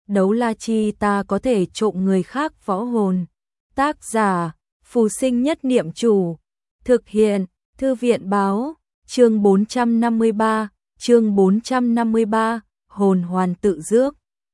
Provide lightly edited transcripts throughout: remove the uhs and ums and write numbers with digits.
đấu la chi ta có thể trộm người khác võ hồn. Tác giả, Phù Sinh Nhất Niệm Chủ. Thực hiện, Thư viện báo, chương 453, hồn hoàn tự rước.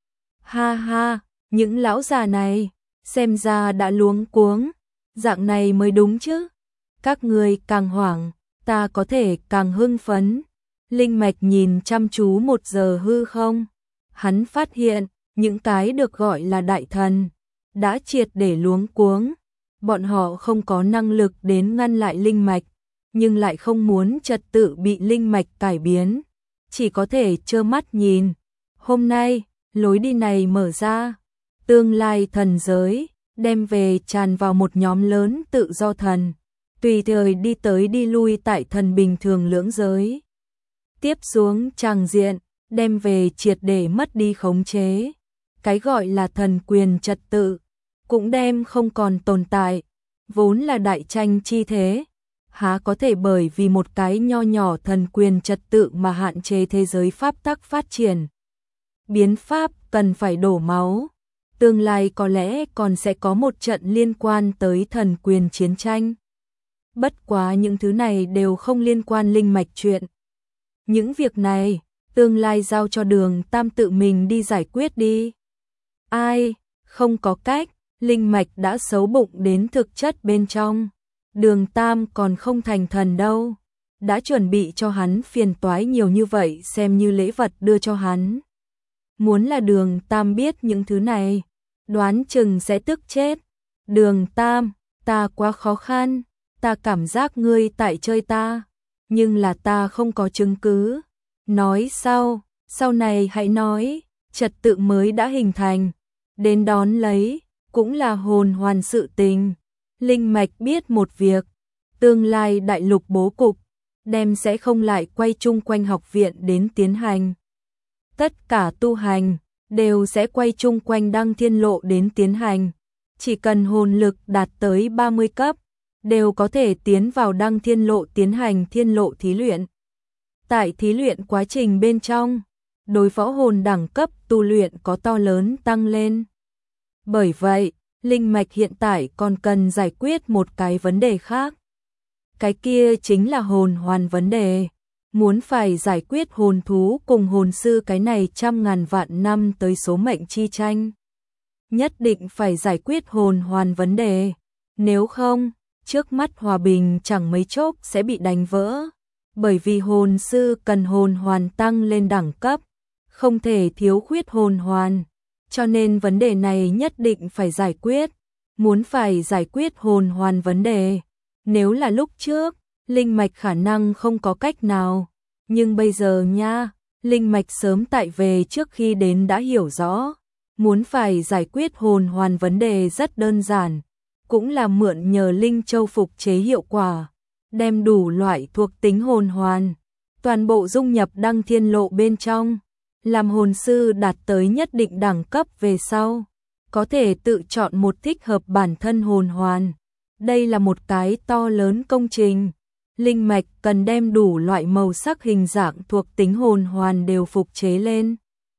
Ha ha, những lão già này, xem ra đã luống cuống, dạng này mới đúng chứ. Các người càng hoảng, ta có thể càng hưng phấn. Linh Mạch nhìn chăm chú 1 giờ hư không. Hắn phát hiện, những cái được gọi là đại thần, đã triệt để luống cuống. Bọn họ không có năng lực đến ngăn lại Linh Mạch, nhưng lại không muốn trật tự bị Linh Mạch cải biến. Chỉ có thể trơ mắt nhìn. Hôm nay, lối đi này mở ra. Tương lai thần giới, đem về tràn vào một nhóm lớn tự do thần. Tùy thời đi tới đi lui tại thần bình thường lưỡng giới. Tiếp xuống tràng diện, đem về triệt để mất đi khống chế. Cái gọi là thần quyền trật tự, cũng đem không còn tồn tại. Vốn là đại tranh chi thế, há có thể bởi vì một cái nho nhỏ thần quyền trật tự mà hạn chế thế giới pháp tắc phát triển. Biến pháp cần phải đổ máu. Tương lai có lẽ còn sẽ có một trận liên quan tới thần quyền chiến tranh. Bất quá những thứ này đều không liên quan Linh Mạch chuyện. Những việc này, tương lai giao cho Đường Tam tự mình đi giải quyết đi. Ai, không có cách, Linh Mạch đã xấu bụng đến thực chất bên trong. Đường Tam còn không thành thần đâu. Đã chuẩn bị cho hắn phiền toái nhiều như vậy xem như lễ vật đưa cho hắn. Muốn là Đường Tam biết những thứ này, đoán chừng sẽ tức chết. Đường Tam, ta quá khó khăn, ta cảm giác ngươi tại chơi ta, nhưng là ta không có chứng cứ. Nói sau này hãy nói, trật tự mới đã hình thành, đến đón lấy, cũng là hồn hoàn sự tình. Linh Mạch biết một việc, tương lai đại lục bố cục, đem sẽ không lại quay chung quanh học viện đến tiến hành. Tất cả tu hành, đều sẽ quay chung quanh Đăng Thiên Lộ đến tiến hành. Chỉ cần hồn lực đạt tới 30 cấp, đều có thể tiến vào Đăng Thiên Lộ tiến hành thiên lộ thí luyện. Tại thí luyện quá trình bên trong, đối võ hồn đẳng cấp tu luyện có to lớn tăng lên. Bởi vậy, Linh Mạch hiện tại còn cần giải quyết một cái vấn đề khác. Cái kia chính là hồn hoàn vấn đề. Muốn phải giải quyết hồn thú cùng hồn sư cái này 100.000 vạn năm tới số mệnh chi tranh. Nhất định phải giải quyết hồn hoàn vấn đề. Nếu không, trước mắt hòa bình chẳng mấy chốc sẽ bị đánh vỡ. Bởi vì hồn sư cần hồn hoàn tăng lên đẳng cấp, không thể thiếu khuyết hồn hoàn. Cho nên vấn đề này nhất định phải giải quyết. Muốn phải giải quyết hồn hoàn vấn đề. Nếu là lúc trước, Linh Mạch khả năng không có cách nào. Nhưng bây giờ nha, Linh Mạch sớm tại về trước khi đến đã hiểu rõ. Muốn phải giải quyết hồn hoàn vấn đề rất đơn giản. Cũng là mượn nhờ Linh Châu phục chế hiệu quả. Đem đủ loại thuộc tính hồn hoàn. Toàn bộ dung nhập Đăng Thiên Lộ bên trong. Làm hồn sư đạt tới nhất định đẳng cấp về sau. Có thể tự chọn một thích hợp bản thân hồn hoàn. Đây là một cái to lớn công trình. Linh Mạch cần đem đủ loại màu sắc hình dạng thuộc tính hồn hoàn đều phục chế lên.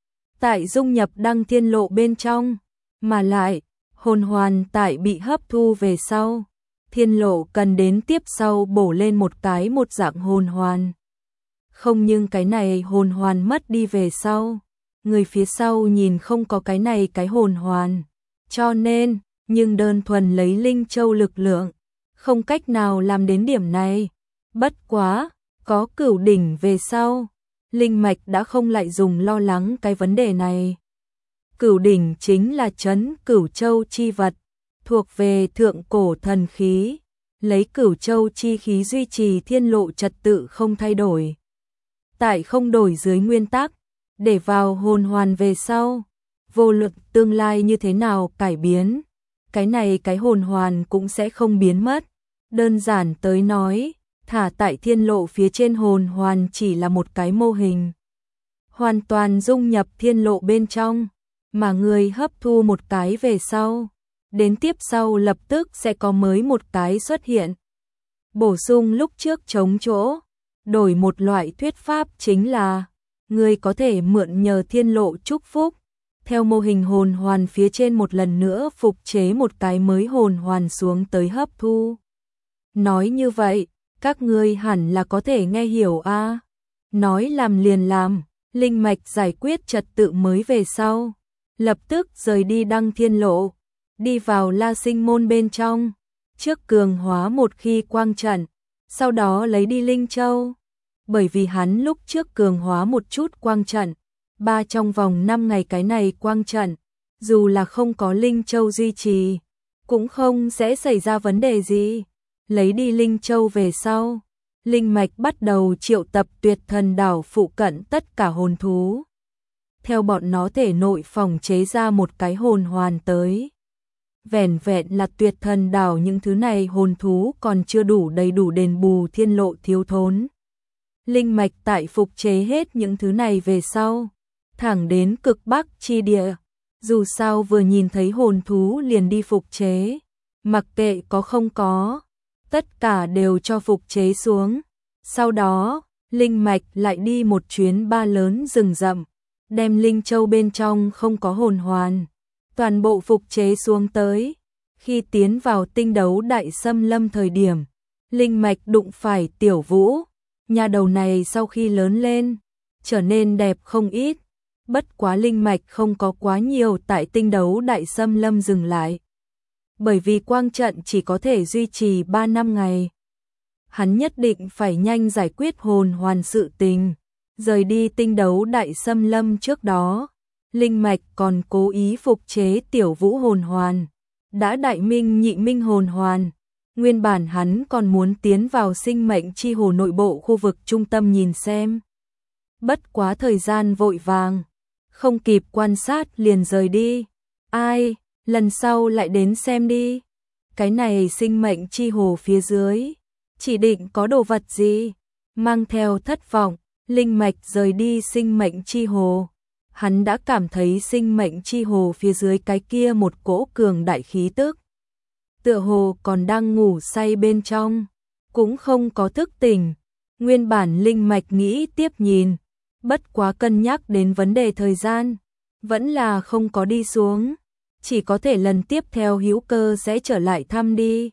Tại dung nhập Đăng Thiên Lộ bên trong. Mà lại, hồn hoàn tại bị hấp thu về sau. Thiên Lộ cần đến tiếp sau bổ lên một cái một dạng hồn hoàn. Không nhưng cái này hồn hoàn mất đi về sau. Người phía sau nhìn không có cái này cái hồn hoàn. Cho nên, nhưng đơn thuần lấy Linh Châu lực lượng, không cách nào làm đến điểm này. Bất quá, có Cửu đỉnh về sau, Linh Mạch đã không lại dùng lo lắng cái vấn đề này. Cửu đỉnh chính là trấn Cửu Châu chi vật, thuộc về thượng cổ thần khí, lấy Cửu Châu chi khí duy trì thiên lộ trật tự không thay đổi. Tại không đổi dưới nguyên tắc, để vào hồn hoàn về sau, vô luận tương lai như thế nào cải biến, cái này cái hồn hoàn cũng sẽ không biến mất. Đơn giản tới nói, thả tại thiên lộ phía trên hồn hoàn chỉ là một cái mô hình. Hoàn toàn dung nhập thiên lộ bên trong, mà người hấp thu một cái về sau. Đến tiếp sau lập tức sẽ có mới một cái xuất hiện. Bổ sung lúc trước trống chỗ, đổi một loại thuyết pháp chính là, người có thể mượn nhờ thiên lộ chúc phúc, theo mô hình hồn hoàn phía trên một lần nữa phục chế một cái mới hồn hoàn xuống tới hấp thu. Nói như vậy, các ngươi hẳn là có thể nghe hiểu a. Nói làm liền làm, linh mạch giải quyết trật tự mới về sau, lập tức rời đi Đăng Thiên Lộ, đi vào La Sinh môn bên trong, trước cường hóa một khi quang trận, sau đó lấy đi Linh Châu. Bởi vì hắn lúc trước cường hóa một chút quang trận, trong vòng 5 ngày cái này quang trận, dù là không có Linh Châu duy trì, cũng không sẽ xảy ra vấn đề gì. Lấy đi Linh Châu về sau, linh mạch bắt đầu triệu tập Tuyệt Thần Đảo phụ cận tất cả hồn thú. Theo bọn nó thể nội phòng chế ra một cái hồn hoàn tới. Vẻn vẹn là Tuyệt Thần Đảo những thứ này hồn thú còn chưa đủ đầy đủ đền bù thiên lộ thiếu thốn. Linh mạch tại phục chế hết những thứ này về sau, thẳng đến cực Bắc chi địa. Dù sao vừa nhìn thấy hồn thú liền đi phục chế, mặc kệ có không có, tất cả đều cho phục chế xuống. Sau đó, linh mạch lại đi một chuyến ba lớn rừng rậm, đem Linh Châu bên trong không có hồn hoàn, toàn bộ phục chế xuống tới. Khi tiến vào tinh đấu đại xâm lâm thời điểm, linh mạch đụng phải Tiểu Vũ. Nhà đầu này sau khi lớn lên, trở nên đẹp không ít, bất quá linh mạch không có quá nhiều tại tinh đấu đại xâm lâm dừng lại. Bởi vì quang trận chỉ có thể duy trì 3 năm ngày. Hắn nhất định phải nhanh giải quyết hồn hoàn sự tình. Rời đi tinh đấu đại xâm lâm trước đó, linh mạch còn cố ý phục chế Tiểu Vũ hồn hoàn, đã đại minh nhị minh hồn hoàn. Nguyên bản hắn còn muốn tiến vào sinh mệnh chi hồ nội bộ khu vực trung tâm nhìn xem. Bất quá thời gian vội vàng, không kịp quan sát liền rời đi. Ai, lần sau lại đến xem đi. Cái này sinh mệnh chi hồ phía dưới, chỉ định có đồ vật gì. Mang theo thất vọng, linh mạch rời đi sinh mệnh chi hồ. Hắn đã cảm thấy sinh mệnh chi hồ phía dưới cái kia một cỗ cường đại khí tức. Tựa hồ còn đang ngủ say bên trong, cũng không có thức tỉnh. Nguyên bản linh mạch nghĩ tiếp nhìn, bất quá cân nhắc đến vấn đề thời gian, vẫn là không có đi xuống, chỉ có thể lần tiếp theo hữu cơ sẽ trở lại thăm đi.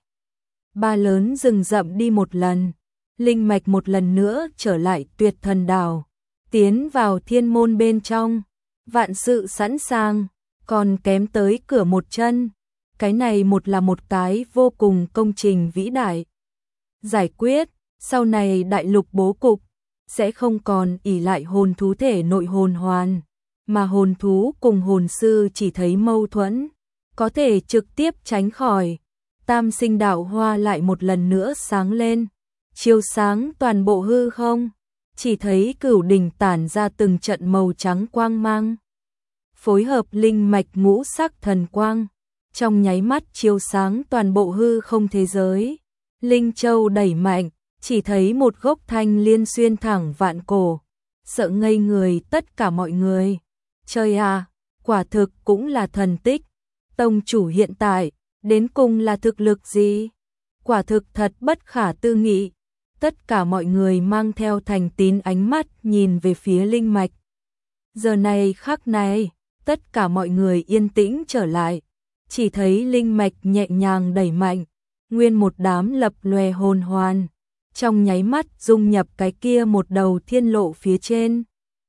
Ba lớn rừng rậm đi một lần, linh mạch một lần nữa trở lại Tuyệt Thần Đảo, tiến vào thiên môn bên trong, vạn sự sẵn sàng, còn kém tới cửa một chân. Cái này là một cái vô cùng công trình vĩ đại. Giải quyết, sau này đại lục bố cục, sẽ không còn ỷ lại hồn thú thể nội hồn hoàn, mà hồn thú cùng hồn sư chỉ thấy mâu thuẫn, có thể trực tiếp tránh khỏi. Tam sinh đạo hoa lại một lần nữa sáng lên, chiếu sáng toàn bộ hư không, chỉ thấy cửu đỉnh tản ra từng trận màu trắng quang mang. Phối hợp linh mạch ngũ sắc thần quang, trong nháy mắt chiếu sáng toàn bộ hư không thế giới. Linh Châu đẩy mạnh, chỉ thấy một gốc thanh liên xuyên thẳng vạn cổ, sợ ngây người tất cả mọi người. Trời à, quả thực cũng là thần tích. Tông chủ hiện tại, đến cùng là thực lực gì? Quả thực thật bất khả tư nghị. Tất cả mọi người mang theo thành tín ánh mắt nhìn về phía linh mạch. Giờ này khắc này, tất cả mọi người yên tĩnh trở lại. Chỉ thấy linh mạch nhẹ nhàng đẩy mạnh, nguyên một đám lập lòe hồn hoàn, trong nháy mắt dung nhập cái kia một đầu thiên lộ phía trên.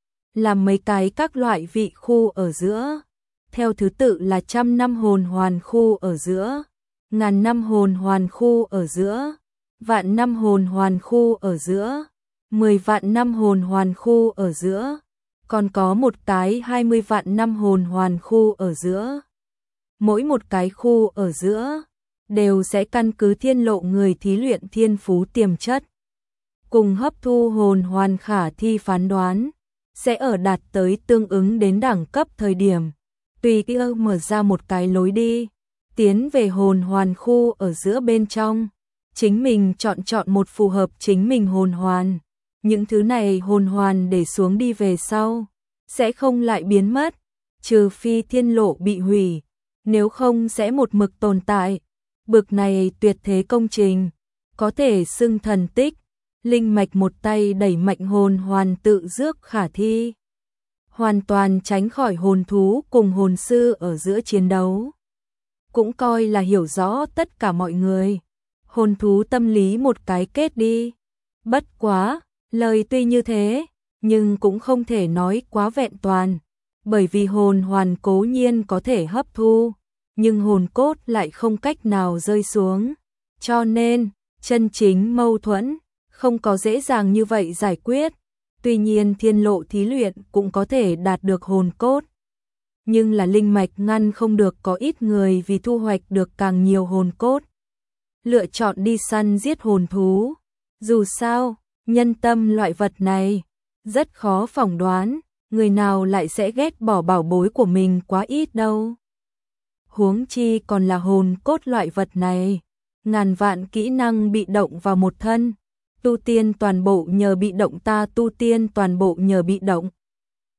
Làm mấy cái các loại vị khu ở giữa, theo thứ tự là 100 năm hồn hoàn khu ở giữa, 1000 năm hồn hoàn khu ở giữa, vạn năm hồn hoàn khu ở giữa, 10 vạn năm hồn hoàn khu ở giữa, còn có một cái 20 vạn năm hồn hoàn khu ở giữa. Mỗi một cái khu ở giữa đều sẽ căn cứ thiên lộ người thí luyện thiên phú tiềm chất, cùng hấp thu hồn hoàn khả thi phán đoán, sẽ ở đạt tới tương ứng đến đẳng cấp thời điểm, tùy kia mở ra một cái lối đi, tiến về hồn hoàn khu ở giữa bên trong, chính mình chọn một phù hợp chính mình hồn hoàn. Những thứ này hồn hoàn để xuống đi về sau, sẽ không lại biến mất, trừ phi thiên lộ bị hủy, nếu không sẽ một mực tồn tại. Bực này tuyệt thế công trình, có thể xưng thần tích. Linh mạch một tay đẩy mạnh hồn hoàn tự dước khả thi. hoàn toàn tránh khỏi hồn thú cùng hồn sư ở giữa chiến đấu. Cũng coi là hiểu rõ tất cả mọi người. Hồn thú tâm lý một cái kết đi. Bất quá, lời tuy như thế, nhưng cũng không thể nói quá vẹn toàn, bởi vì hồn hoàn cố nhiên có thể hấp thu, nhưng hồn cốt lại không cách nào rơi xuống. Cho nên, chân chính mâu thuẫn không có dễ dàng như vậy giải quyết. Tuy nhiên thiên lộ thí luyện cũng có thể đạt được hồn cốt, nhưng là linh mạch ngăn không được có ít người vì thu hoạch được càng nhiều hồn cốt lựa chọn đi săn giết hồn thú. Dù sao, nhân tâm loại vật này rất khó phỏng đoán, người nào lại sẽ ghét bỏ bảo bối của mình quá ít đâu. Huống chi còn là hồn cốt loại vật này, ngàn vạn kỹ năng bị động vào một thân, tu tiên toàn bộ nhờ bị động ta tu tiên toàn bộ nhờ bị động.